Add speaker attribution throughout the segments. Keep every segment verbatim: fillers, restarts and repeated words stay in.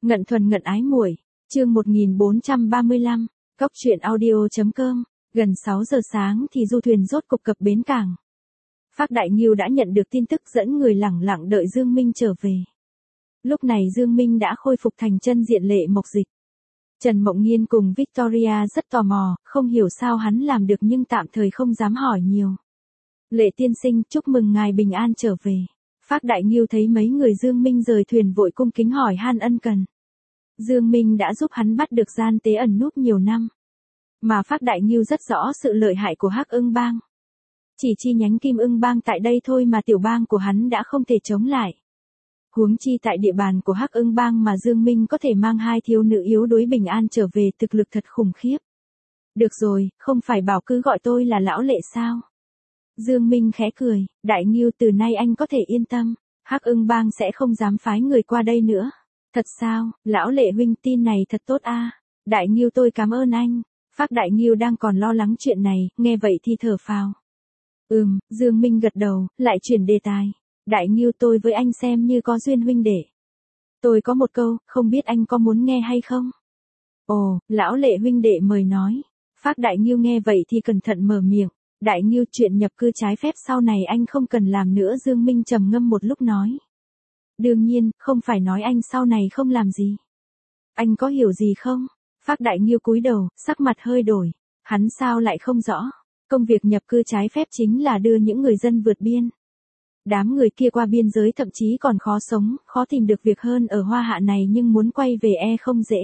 Speaker 1: Ngận thuần ngận ái muội, chương một nghìn bốn trăm ba mươi lăm, cóc truyện audio.com, gần sáu giờ sáng thì du thuyền rốt cục cập bến cảng. Phác Đại Nghiêu đã nhận được tin tức dẫn người lẳng lặng đợi Dương Minh trở về. Lúc này Dương Minh đã khôi phục thành chân diện Lệ Mộc Dịch. Trần Mộng Nhiên cùng Victoria rất tò mò, không hiểu sao hắn làm được nhưng tạm thời không dám hỏi nhiều. Lệ tiên sinh, chúc mừng ngài bình an trở về. Phác Đại Nghiêu thấy mấy người Dương Minh rời thuyền vội cung kính hỏi han ân cần. Dương Minh đã giúp hắn bắt được gian tế ẩn núp nhiều năm. Mà Phác Đại Nghiêu rất rõ sự lợi hại của Hắc Ưng Bang. Chỉ chi nhánh Kim Ưng Bang tại đây thôi mà tiểu bang của hắn đã không thể chống lại. Huống chi tại địa bàn của Hắc Ưng Bang mà Dương Minh có thể mang hai thiếu nữ yếu đuối bình an trở về, thực lực thật khủng khiếp. Được rồi, không phải bảo cứ gọi tôi là lão Lệ sao? Dương Minh khẽ cười, Đại Nghiêu, từ nay anh có thể yên tâm, Hắc Ưng Bang sẽ không dám phái người qua đây nữa. Thật sao, lão Lệ huynh, tin này thật tốt a. Đại Nghiêu, tôi cảm ơn anh. Phác Đại Nghiêu đang còn lo lắng chuyện này, nghe vậy thì thở phào. Ừm, Dương Minh gật đầu, lại chuyển đề tài. Đại Nghiêu, tôi với anh xem như có duyên huynh đệ. Tôi có một câu, không biết anh có muốn nghe hay không? Ồ, lão Lệ huynh đệ mời nói. Phác Đại Nghiêu nghe vậy thì cẩn thận mở miệng. Đại Nghiêu, chuyện nhập cư trái phép sau này anh không cần làm nữa. Dương Minh trầm ngâm một lúc nói. Đương nhiên, không phải nói anh sau này không làm gì. Anh có hiểu gì không? Phác Đại Nghiêu cúi đầu, sắc mặt hơi đổi. Hắn sao lại không rõ? Công việc nhập cư trái phép chính là đưa những người dân vượt biên. Đám người kia qua biên giới thậm chí còn khó sống, khó tìm được việc hơn ở Hoa Hạ này, nhưng muốn quay về e không dễ.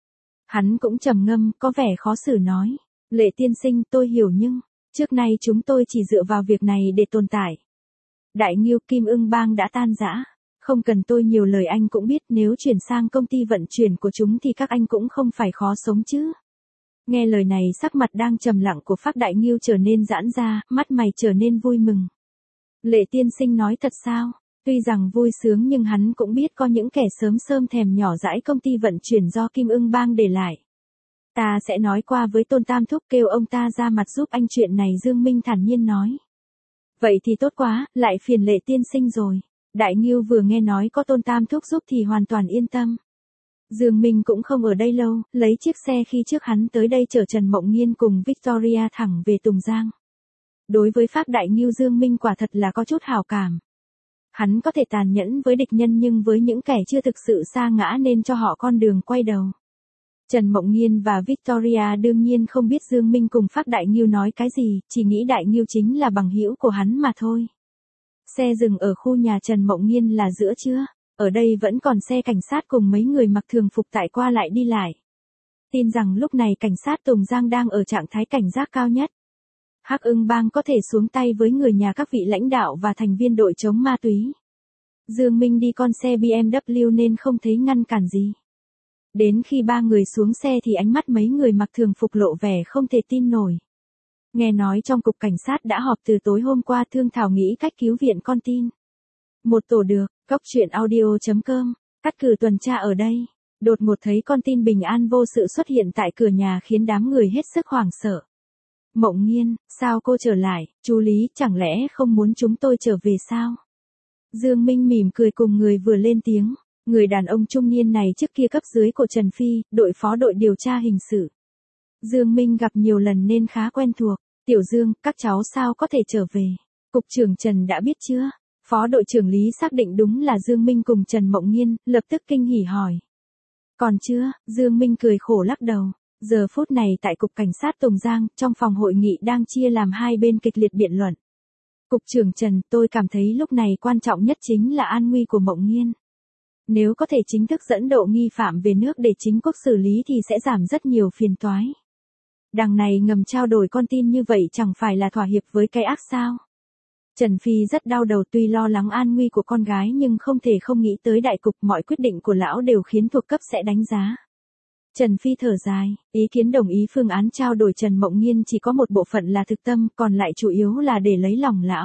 Speaker 1: Hắn cũng trầm ngâm, có vẻ khó xử nói. Lệ tiên sinh, tôi hiểu nhưng, trước nay chúng tôi chỉ dựa vào việc này để tồn tại. Đại Nghiêu, Kim Ưng Bang đã tan rã. Không cần tôi nhiều lời, anh cũng biết nếu chuyển sang công ty vận chuyển của chúng thì các anh cũng không phải khó sống chứ. Nghe lời này, sắc mặt đang trầm lặng của Phác Đại Nghiêu trở nên giãn ra, mắt mày trở nên vui mừng. Lệ tiên sinh nói thật sao? Tuy rằng vui sướng nhưng hắn cũng biết có những kẻ sớm sớm thèm nhỏ dãi công ty vận chuyển do Kim Ưng Bang để lại. Ta sẽ nói qua với Tôn Tam Thúc, kêu ông ta ra mặt giúp anh chuyện này. Dương Minh thản nhiên nói. Vậy thì tốt quá, lại phiền Lệ tiên sinh rồi. Đại Nghiêu vừa nghe nói có Tôn Tam Thúc giúp thì hoàn toàn yên tâm. Dương Minh cũng không ở đây lâu, lấy chiếc xe khi trước hắn tới đây chở Trần Mộng Nhiên cùng Victoria thẳng về Tùng Giang. Đối với Phác Đại Nghiêu, Dương Minh quả thật là có chút hảo cảm. Hắn có thể tàn nhẫn với địch nhân nhưng với những kẻ chưa thực sự sa ngã nên cho họ con đường quay đầu. Trần Mộng Nhiên và Victoria đương nhiên không biết Dương Minh cùng Phác Đại Nghiêu nói cái gì, chỉ nghĩ Đại Nghiêu chính là bằng hữu của hắn mà thôi. Xe dừng ở khu nhà Trần Mộng Nhiên là giữa trưa, ở đây vẫn còn xe cảnh sát cùng mấy người mặc thường phục tại qua lại đi lại. Tin rằng lúc này cảnh sát Tùng Giang đang ở trạng thái cảnh giác cao nhất. Hắc Ưng Bang có thể xuống tay với người nhà các vị lãnh đạo và thành viên đội chống ma túy. Dương Minh đi con xe bê em vê nên không thấy ngăn cản gì. Đến khi ba người xuống xe thì ánh mắt mấy người mặc thường phục lộ vẻ không thể tin nổi. Nghe nói trong cục cảnh sát đã họp từ tối hôm qua thương thảo nghĩ cách cứu viện con tin. Một tổ được, cóc truyện audio.com, cắt cử tuần tra ở đây. Đột ngột thấy con tin bình an vô sự xuất hiện tại cửa nhà khiến đám người hết sức hoảng sợ. Mộng Nhiên, sao cô trở lại? Chú Lý, chẳng lẽ không muốn chúng tôi trở về sao? Dương Minh mỉm cười cùng người vừa lên tiếng. Người đàn ông trung niên này trước kia cấp dưới của Trần Phi, đội phó đội điều tra hình sự. Dương Minh gặp nhiều lần nên khá quen thuộc. Tiểu Dương, các cháu sao có thể trở về? Cục trưởng Trần đã biết chưa? Phó đội trưởng Lý xác định đúng là Dương Minh cùng Trần Mộng Nhiên, lập tức kinh hỉ hỏi. Còn chưa? Dương Minh cười khổ lắc đầu. Giờ phút này tại cục cảnh sát Tùng Giang, trong phòng hội nghị đang chia làm hai bên kịch liệt biện luận. Cục trưởng Trần, tôi cảm thấy lúc này quan trọng nhất chính là an nguy của Mộng Nhiên. Nếu có thể chính thức dẫn độ nghi phạm về nước để chính quốc xử lý thì sẽ giảm rất nhiều phiền toái. Đằng này ngầm trao đổi con tin như vậy chẳng phải là thỏa hiệp với cái ác sao? Trần Phi rất đau đầu, tuy lo lắng an nguy của con gái nhưng không thể không nghĩ tới đại cục, mọi quyết định của lão đều khiến thuộc cấp sẽ đánh giá. Trần Phi thở dài, ý kiến đồng ý phương án trao đổi Trần Mộng Nhiên chỉ có một bộ phận là thực tâm, còn lại chủ yếu là để lấy lòng lão.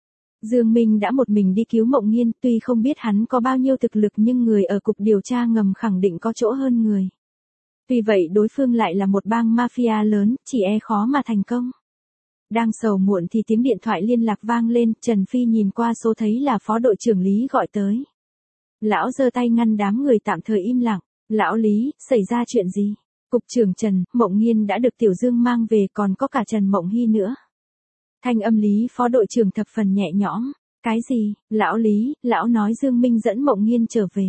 Speaker 1: Dương Minh đã một mình đi cứu Mộng Nhiên, tuy không biết hắn có bao nhiêu thực lực nhưng người ở cục điều tra ngầm khẳng định có chỗ hơn người. Tuy vậy đối phương lại là một bang mafia lớn, chỉ e khó mà thành công. Đang sầu muộn thì tiếng điện thoại liên lạc vang lên, Trần Phi nhìn qua số thấy là phó đội trưởng Lý gọi tới. Lão giơ tay ngăn đám người tạm thời im lặng. Lão Lý, xảy ra chuyện gì? Cục trưởng Trần, Mộng Nghiên đã được Tiểu Dương mang về, còn có cả Trần Mộng Hy nữa. Thanh âm Lý phó đội trưởng thập phần nhẹ nhõm. Cái gì? Lão Lý, lão nói Dương Minh dẫn Mộng Nghiên trở về.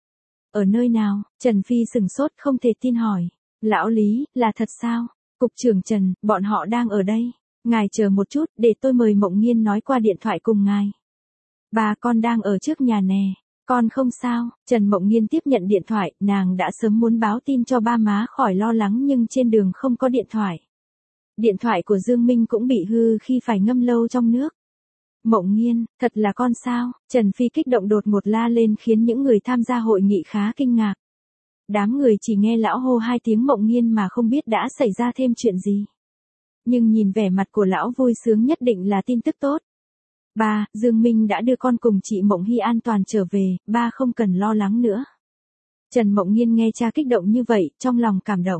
Speaker 1: Ở nơi nào? Trần Phi sừng sốt không thể tin hỏi. Lão Lý, là thật sao? Cục trưởng Trần, bọn họ đang ở đây. Ngài chờ một chút, để tôi mời Mộng Nghiên nói qua điện thoại cùng ngài. Bà con đang ở trước nhà nè. Con không sao. Trần Mộng Nghiên tiếp nhận điện thoại, nàng đã sớm muốn báo tin cho ba má khỏi lo lắng nhưng trên đường không có điện thoại. Điện thoại của Dương Minh cũng bị hư khi phải ngâm lâu trong nước. Mộng Nghiên, thật là con sao? Trần Phi kích động đột ngột la lên khiến những người tham gia hội nghị khá kinh ngạc. Đám người chỉ nghe lão hô hai tiếng Mộng Nghiên mà không biết đã xảy ra thêm chuyện gì. Nhưng nhìn vẻ mặt của lão vui sướng nhất định là tin tức tốt. Ba, Dương Minh đã đưa con cùng chị Mộng Hy an toàn trở về, ba không cần lo lắng nữa. Trần Mộng Nghiên nghe cha kích động như vậy, trong lòng cảm động.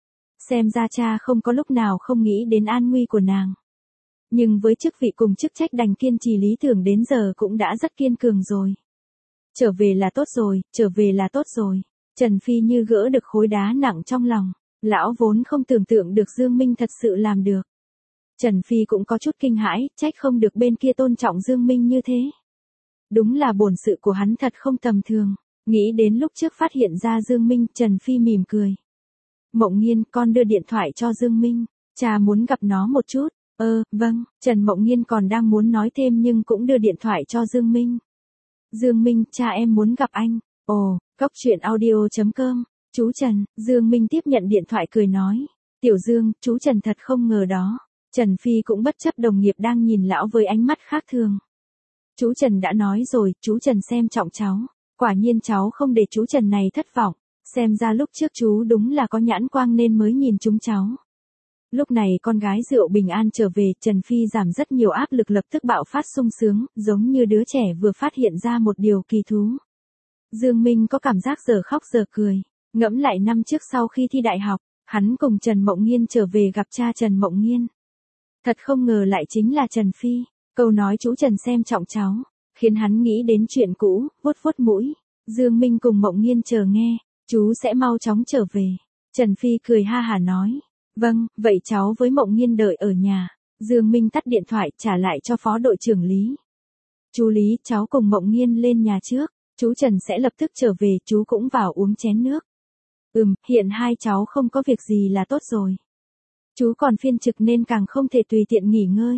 Speaker 1: Xem ra cha không có lúc nào không nghĩ đến an nguy của nàng. Nhưng với chức vị cùng chức trách đành kiên trì lý tưởng đến giờ cũng đã rất kiên cường rồi. Trở về là tốt rồi, trở về là tốt rồi. Trần Phi như gỡ được khối đá nặng trong lòng. Lão vốn không tưởng tượng được Dương Minh thật sự làm được. Trần Phi cũng có chút kinh hãi, trách không được bên kia tôn trọng Dương Minh như thế. Đúng là bổn sự của hắn thật không tầm thường. Nghĩ đến lúc trước phát hiện ra Dương Minh, Trần Phi mỉm cười. Mộng Nghiên, con đưa điện thoại cho Dương Minh. Cha muốn gặp nó một chút. Ơ, vâng. Trần Mộng Nghiên còn đang muốn nói thêm nhưng cũng đưa điện thoại cho Dương Minh. Dương Minh, cha em muốn gặp anh. Ồ, cốc truyện audio chấm com. Chú Trần, Dương Minh tiếp nhận điện thoại cười nói. Tiểu Dương, chú Trần thật không ngờ đó. Trần Phi cũng bất chấp đồng nghiệp đang nhìn lão với ánh mắt khác thường. Chú Trần đã nói rồi, chú Trần xem trọng cháu. Quả nhiên cháu không để chú Trần này thất vọng. Xem ra lúc trước chú đúng là có nhãn quang nên mới nhìn chúng cháu. Lúc này con gái rượu bình an trở về, Trần Phi giảm rất nhiều áp lực lập tức bạo phát sung sướng, giống như đứa trẻ vừa phát hiện ra một điều kỳ thú. Dương Minh có cảm giác giờ khóc giờ cười. Ngẫm lại năm trước sau khi thi đại học, hắn cùng Trần Mộng Nghiên trở về gặp cha Trần Mộng Nghiên. Thật không ngờ lại chính là Trần Phi. Câu nói chú Trần xem trọng cháu, khiến hắn nghĩ đến chuyện cũ, vuốt vuốt mũi. Dương Minh cùng Mộng Nghiên chờ nghe, chú sẽ mau chóng trở về. Trần Phi cười ha hả nói. Vâng, vậy cháu với Mộng Nghiên đợi ở nhà. Dương Minh tắt điện thoại trả lại cho phó đội trưởng Lý. Chú Lý, cháu cùng Mộng Nghiên lên nhà trước. Chú Trần sẽ lập tức trở về, chú cũng vào uống chén nước. Ừm, hiện hai cháu không có việc gì là tốt rồi. Chú còn phiên trực nên càng không thể tùy tiện nghỉ ngơi.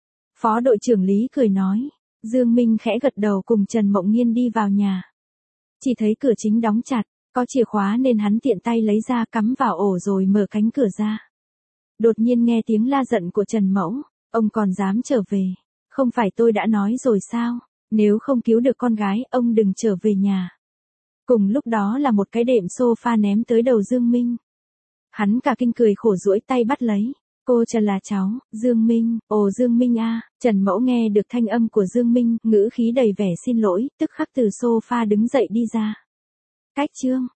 Speaker 1: Phó đội trưởng Lý cười nói. Dương Minh khẽ gật đầu cùng Trần Mộng Nghiên đi vào nhà. Chỉ thấy cửa chính đóng chặt, có chìa khóa nên hắn tiện tay lấy ra cắm vào ổ rồi mở cánh cửa ra. Đột nhiên nghe tiếng la giận của Trần Mẫu, ông còn dám trở về. Không phải tôi đã nói rồi sao, nếu không cứu được con gái ông đừng trở về nhà. Cùng lúc đó là một cái đệm sofa ném tới đầu Dương Minh. Hắn cả kinh cười khổ duỗi tay bắt lấy. Cô Trần là cháu, Dương Minh, ồ Dương Minh a. Trần Mẫu nghe được thanh âm của Dương Minh, ngữ khí đầy vẻ xin lỗi, tức khắc từ sofa đứng dậy đi ra. Cách chương,